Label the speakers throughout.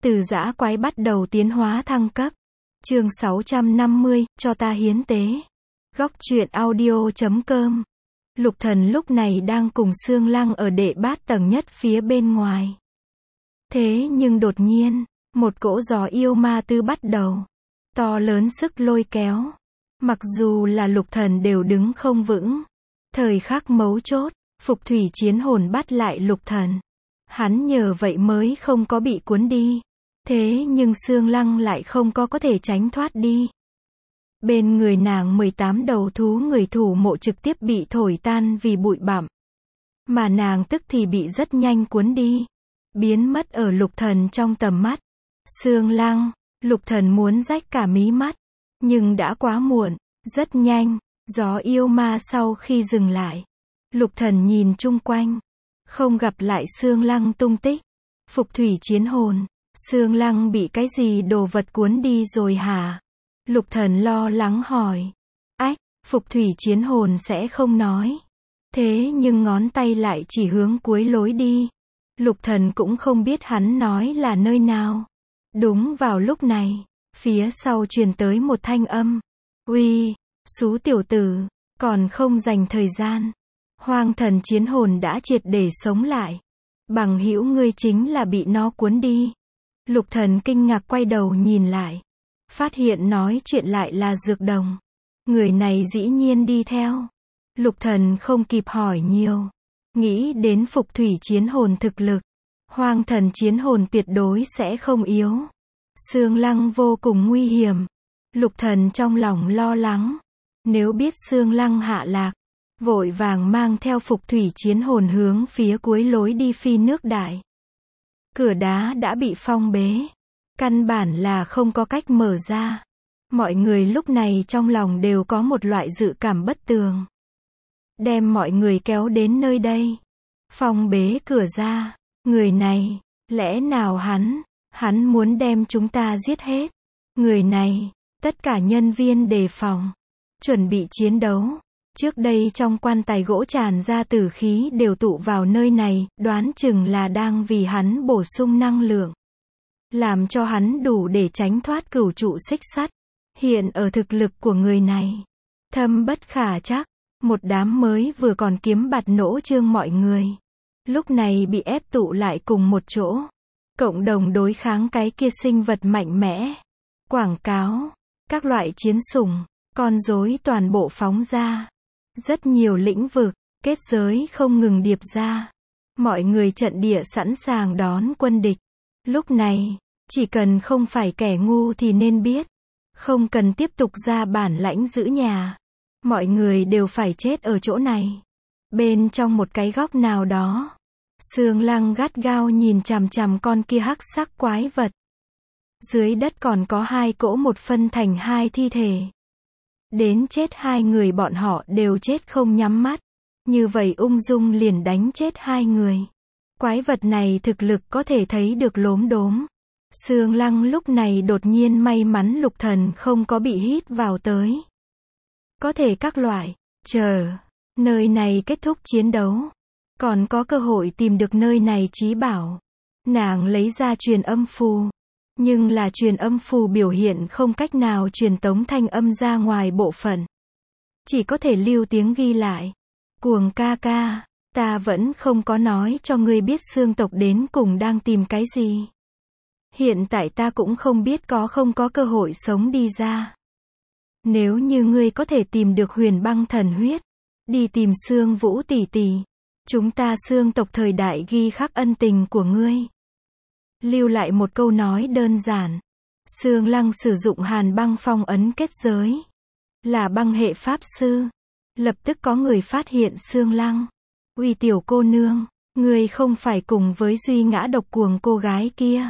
Speaker 1: Từ dã quái bắt đầu tiến hóa thăng cấp. Chương 650, cho ta hiến tế. Góc truyện audio.com. Lục Thần lúc này đang cùng Xương Lăng ở đệ bát tầng nhất phía bên ngoài. Thế nhưng đột nhiên, một cỗ gió yêu ma tư bắt đầu. To lớn sức lôi kéo. Mặc dù là Lục Thần đều đứng không vững. Thời khắc mấu chốt, Phục Thủy Chiến Hồn bắt lại Lục Thần. Hắn nhờ vậy mới không có bị cuốn đi. Thế nhưng Xương Lăng lại không có thể tránh thoát đi. Bên người nàng 18 đầu thú người thủ mộ trực tiếp bị thổi tan vì bụi bặm. Mà nàng tức thì bị rất nhanh cuốn đi. Biến mất ở Lục Thần trong tầm mắt. Xương Lăng, Lục Thần muốn rách cả mí mắt. Nhưng đã quá muộn, rất nhanh, gió yêu ma sau khi dừng lại. Lục Thần nhìn chung quanh. Không gặp lại Xương Lăng tung tích. Phục Thủy Chiến Hồn. Xương Lăng bị cái gì đồ vật cuốn đi rồi hả? Lục Thần lo lắng hỏi. Ách, Phục Thủy Chiến Hồn sẽ không nói. Thế nhưng ngón tay lại chỉ hướng cuối lối đi. Lục Thần cũng không biết hắn nói là nơi nào. Đúng vào lúc này, phía sau truyền tới một thanh âm. Uy, xú tiểu tử, còn không dành thời gian. Hoang Thần Chiến Hồn đã triệt để sống lại. Bằng hữu ngươi chính là bị nó cuốn đi. Lục Thần kinh ngạc quay đầu nhìn lại. Phát hiện nói chuyện lại là Dược Đồng. Người này dĩ nhiên đi theo. Lục Thần không kịp hỏi nhiều. Nghĩ đến Phục Thủy Chiến Hồn thực lực. Hoang Thần Chiến Hồn tuyệt đối sẽ không yếu. Xương Lăng vô cùng nguy hiểm. Lục Thần trong lòng lo lắng. Nếu biết Xương Lăng hạ lạc, vội vàng mang theo Phục Thủy Chiến Hồn hướng phía cuối lối đi phi nước đại. Cửa đá đã bị phong bế. Căn bản là không có cách mở ra. Mọi người lúc này trong lòng đều có một loại dự cảm bất tường. Đem mọi người kéo đến nơi đây. Phong bế cửa ra. Người này, lẽ nào hắn muốn đem chúng ta giết hết. Người này, tất cả nhân viên đề phòng. Chuẩn bị chiến đấu. Trước đây trong quan tài gỗ tràn ra tử khí đều tụ vào nơi này, đoán chừng là đang vì hắn bổ sung năng lượng. Làm cho hắn đủ để tránh thoát cửu trụ xích sắt. Hiện ở thực lực của người này, thâm bất khả trắc. Một đám mới vừa còn kiếm bạt nỗ trương mọi người. Lúc này bị ép tụ lại cùng một chỗ. Cộng đồng đối kháng cái kia sinh vật mạnh mẽ. Quảng cáo, các loại chiến sủng, con rối toàn bộ phóng ra. Rất nhiều lĩnh vực, kết giới không ngừng điệp ra. Mọi người trận địa sẵn sàng đón quân địch. Lúc này, chỉ cần không phải kẻ ngu thì nên biết. Không cần tiếp tục ra bản lãnh giữ nhà. Mọi người đều phải chết ở chỗ này. Bên trong một cái góc nào đó. Xương Lăng gắt gao nhìn chằm chằm con kia hắc sắc quái vật. Dưới đất còn có hai cỗ một phân thành hai thi thể. Đến chết hai người bọn họ đều chết không nhắm mắt. Như vậy ung dung liền đánh chết hai người. Quái vật này thực lực có thể thấy được lốm đốm. Xương Lăng lúc này đột nhiên may mắn Lục Thần không có bị hít vào tới. Có thể các loại, nơi này kết thúc chiến đấu. Còn có cơ hội tìm được nơi này chí bảo. Nàng lấy ra truyền âm phù. Nhưng là truyền âm phù biểu hiện không cách nào truyền tống thanh âm ra ngoài bộ phận. Chỉ có thể lưu tiếng ghi lại. Cuồng ca ca, ta vẫn không có nói cho ngươi biết xương tộc đến cùng đang tìm cái gì. Hiện tại ta cũng không biết có không có cơ hội sống đi ra. Nếu như ngươi có thể tìm được Huyền Băng Thần Huyết, đi tìm Xương Vũ tỷ tỷ. Chúng ta xương tộc thời đại ghi khắc ân tình của ngươi. Lưu lại một câu nói đơn giản. Xương Lăng sử dụng Hàn Băng Phong ấn kết giới. Là băng hệ pháp sư. Lập tức có người phát hiện Xương Lăng. Uy tiểu cô nương, ngươi không phải cùng với Duy Ngã độc cuồng cô gái kia.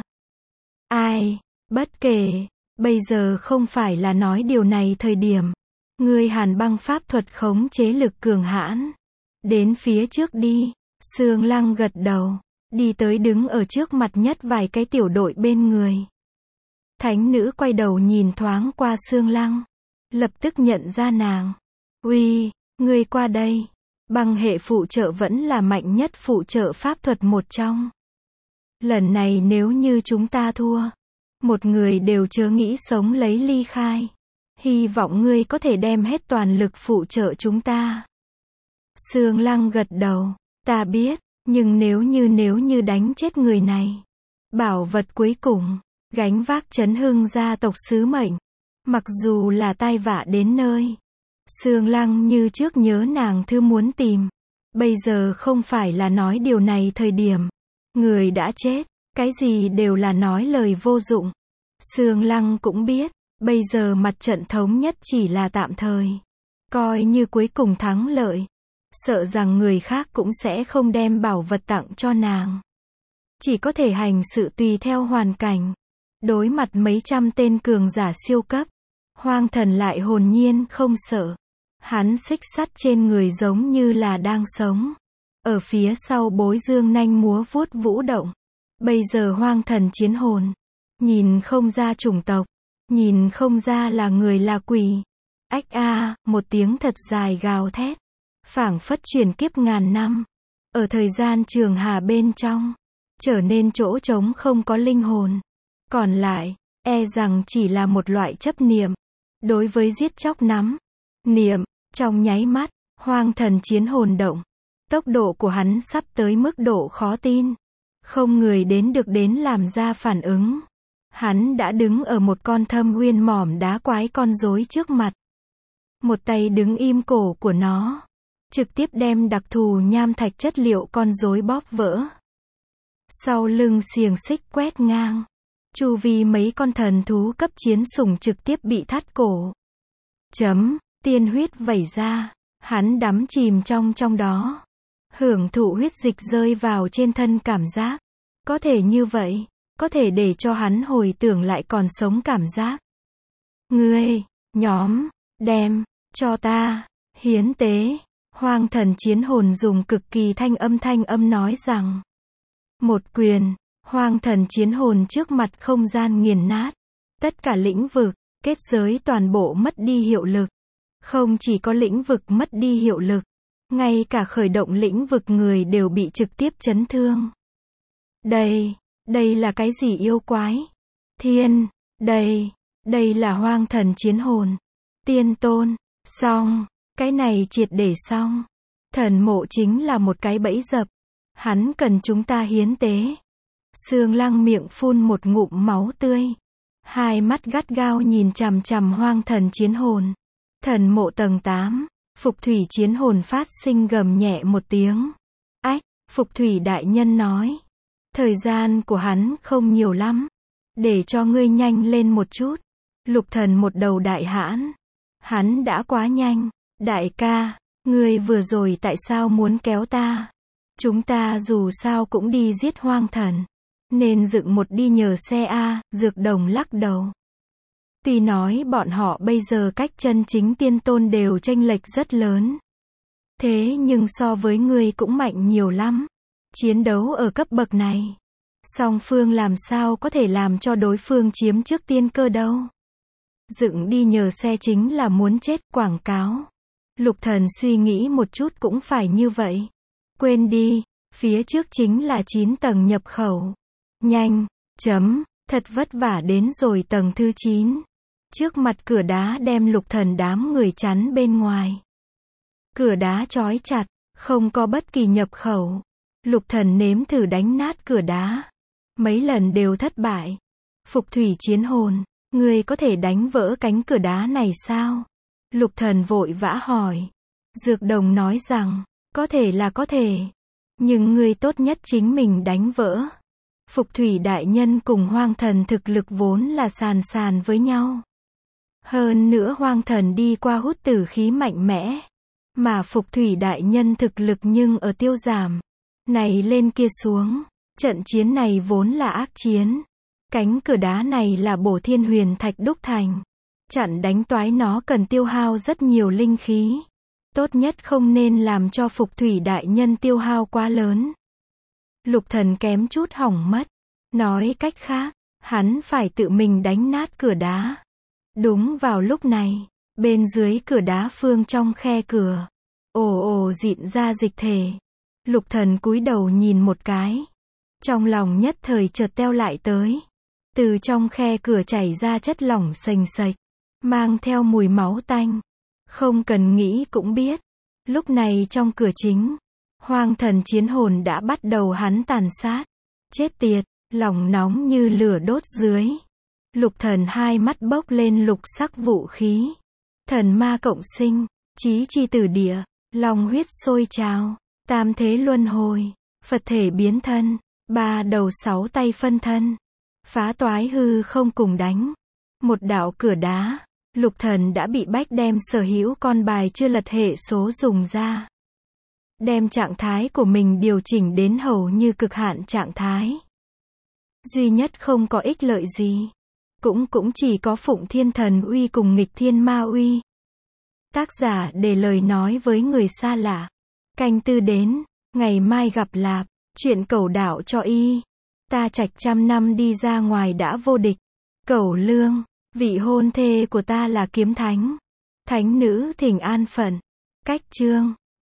Speaker 1: Ai, bất kể, bây giờ không phải là nói điều này thời điểm. Ngươi Hàn Băng pháp thuật khống chế lực cường hãn. Đến phía trước đi. Xương Lăng gật đầu. Đi tới đứng ở trước mặt nhất vài cái tiểu đội bên người. Thánh nữ quay đầu nhìn thoáng qua Xương Lăng. Lập tức nhận ra nàng. Uy, ngươi qua đây. Băng hệ phụ trợ vẫn là mạnh nhất phụ trợ pháp thuật một trong. Lần này nếu như chúng ta thua, một người đều chớ nghĩ sống lấy ly khai. Hy vọng ngươi có thể đem hết toàn lực phụ trợ chúng ta. Sương Lăng gật đầu, ta biết, nhưng nếu như đánh chết người này, bảo vật cuối cùng, gánh vác Chấn Hưng gia tộc sứ mệnh, mặc dù là tai vạ đến nơi. Sương Lăng như trước nhớ nàng thư muốn tìm. Bây giờ không phải là nói điều này thời điểm. Người đã chết, cái gì đều là nói lời vô dụng. Sương Lăng cũng biết, bây giờ mặt trận thống nhất chỉ là tạm thời. Coi như cuối cùng thắng lợi. Sợ rằng người khác cũng sẽ không đem bảo vật tặng cho nàng. Chỉ có thể hành sự tùy theo hoàn cảnh. Đối mặt mấy trăm tên cường giả siêu cấp, Hoang Thần lại hồn nhiên không sợ. Hắn xích sắt trên người giống như là đang sống. Ở phía sau bối dương nanh múa vuốt vũ động. Bây giờ Hoang Thần chiến hồn. Nhìn không ra chủng tộc. Nhìn không ra là người là quỷ. Ách a, một tiếng thật dài gào thét. Phảng phất truyền kiếp ngàn năm. Ở thời gian trường hà bên trong. Trở nên chỗ trống không có linh hồn. Còn lại, e rằng chỉ là một loại chấp niệm. Đối với giết chóc nắm. Niệm, trong nháy mắt, Hoang Thần chiến hồn động. Tốc độ của hắn sắp tới mức độ khó tin. Không người đến được đến làm ra phản ứng. Hắn đã đứng ở một con thâm uyên mỏm đá quái con rối trước mặt. Một tay đứng im cổ của nó. Trực tiếp đem đặc thù nham thạch chất liệu con rối bóp vỡ. Sau lưng xiềng xích quét ngang. Chu vi mấy con thần thú cấp chiến sủng trực tiếp bị thắt cổ. Tiên huyết vẩy ra. Hắn đắm chìm trong đó. Hưởng thụ huyết dịch rơi vào trên thân cảm giác. Có thể như vậy. Có thể để cho hắn hồi tưởng lại còn sống cảm giác. Ngươi, nhóm, đem, cho ta, hiến tế. Hoang Thần chiến hồn dùng cực kỳ thanh âm nói rằng. Một quyền, Hoang Thần chiến hồn trước mặt không gian nghiền nát. Tất cả lĩnh vực, kết giới toàn bộ mất đi hiệu lực. Không chỉ có lĩnh vực mất đi hiệu lực, ngay cả khởi động lĩnh vực người đều bị trực tiếp chấn thương. Đây là cái gì yêu quái? Thiên, đây là Hoang Thần chiến hồn. Tiên tôn, xong, cái này triệt để xong. Thần mộ chính là một cái bẫy dập. Hắn cần chúng ta hiến tế. Sương Lăng miệng phun một ngụm máu tươi. Hai mắt gắt gao nhìn chằm chằm Hoang Thần chiến hồn. Thần mộ tầng 8, Phục Thủy chiến hồn phát sinh gầm nhẹ một tiếng. Ách, Phục Thủy đại nhân nói. Thời gian của hắn không nhiều lắm. Để cho ngươi nhanh lên một chút. Lục Thần một đầu đại hãn. Hắn đã quá nhanh. Đại ca, ngươi vừa rồi tại sao muốn kéo ta? Chúng ta dù sao cũng đi giết Hoang Thần. Nên dựng một đi nhờ xe a. Dược Đồng lắc đầu. Tuy nói bọn họ bây giờ cách chân chính tiên tôn đều chênh lệch rất lớn. Thế nhưng so với ngươi cũng mạnh nhiều lắm. Chiến đấu ở cấp bậc này. Song phương làm sao có thể làm cho đối phương chiếm trước tiên cơ đâu. Dựng đi nhờ xe chính là muốn chết quảng cáo. Lục Thần suy nghĩ một chút cũng phải như vậy. Quên đi, phía trước chính là 9 tầng nhập khẩu. Nhanh, thật vất vả đến rồi tầng thứ 9. Trước mặt cửa đá đem Lục Thần đám người chắn bên ngoài. Cửa đá trói chặt, không có bất kỳ nhập khẩu. Lục Thần nếm thử đánh nát cửa đá. Mấy lần đều thất bại. Phục Thủy chiến hồn, ngươi có thể đánh vỡ cánh cửa đá này sao? Lục Thần vội vã hỏi. Dược Đồng nói rằng, có thể là có thể. Nhưng ngươi tốt nhất chính mình đánh vỡ. Phục Thủy đại nhân cùng Hoang Thần thực lực vốn là sàn với nhau. Hơn nữa Hoang Thần đi qua hút tử khí mạnh mẽ. Mà Phục Thủy đại nhân thực lực nhưng ở tiêu giảm. Này lên kia xuống. Trận chiến này vốn là ác chiến. Cánh cửa đá này là bổ thiên huyền thạch đúc thành. Chặn đánh toái nó cần tiêu hao rất nhiều linh khí. Tốt nhất không nên làm cho Phục Thủy đại nhân tiêu hao quá lớn. Lục Thần kém chút hỏng mất. Nói cách khác, hắn phải tự mình đánh nát cửa đá. Đúng vào lúc này, bên dưới cửa đá phương trong khe cửa, ồ rịn ra dịch thể. Lục Thần cúi đầu nhìn một cái. Trong lòng nhất thời chợt teo lại tới. Từ trong khe cửa chảy ra chất lỏng sềnh sệch, mang theo mùi máu tanh. Không cần nghĩ cũng biết. Lúc này trong cửa chính, hoang thần chiến hồn đã bắt đầu hắn tàn sát. Chết tiệt, lòng nóng như lửa đốt dưới. Lục thần hai mắt bốc lên lục sắc vũ khí. Thần ma cộng sinh, chí chi tử địa, long huyết sôi trào, tam thế luân hồi, Phật thể biến thân, ba đầu sáu tay phân thân, phá toái hư không cùng đánh. Một đạo cửa đá, lục thần đã bị bách đem sở hữu con bài chưa lật hệ số dùng ra. Đem trạng thái của mình điều chỉnh đến hầu như cực hạn trạng thái. Duy nhất không có ích lợi gì. Cũng chỉ có Phụng Thiên Thần Uy cùng Nghịch Thiên Ma Uy. Tác giả để lời nói với người xa lạ. Canh tư đến, ngày mai gặp lạp, chuyện cẩu đạo cho y. Ta trạch 100 năm đi ra ngoài đã vô địch. Cẩu Lương, vị hôn thê của ta là Kiếm Thánh. Thánh nữ thỉnh an phận. Cách chương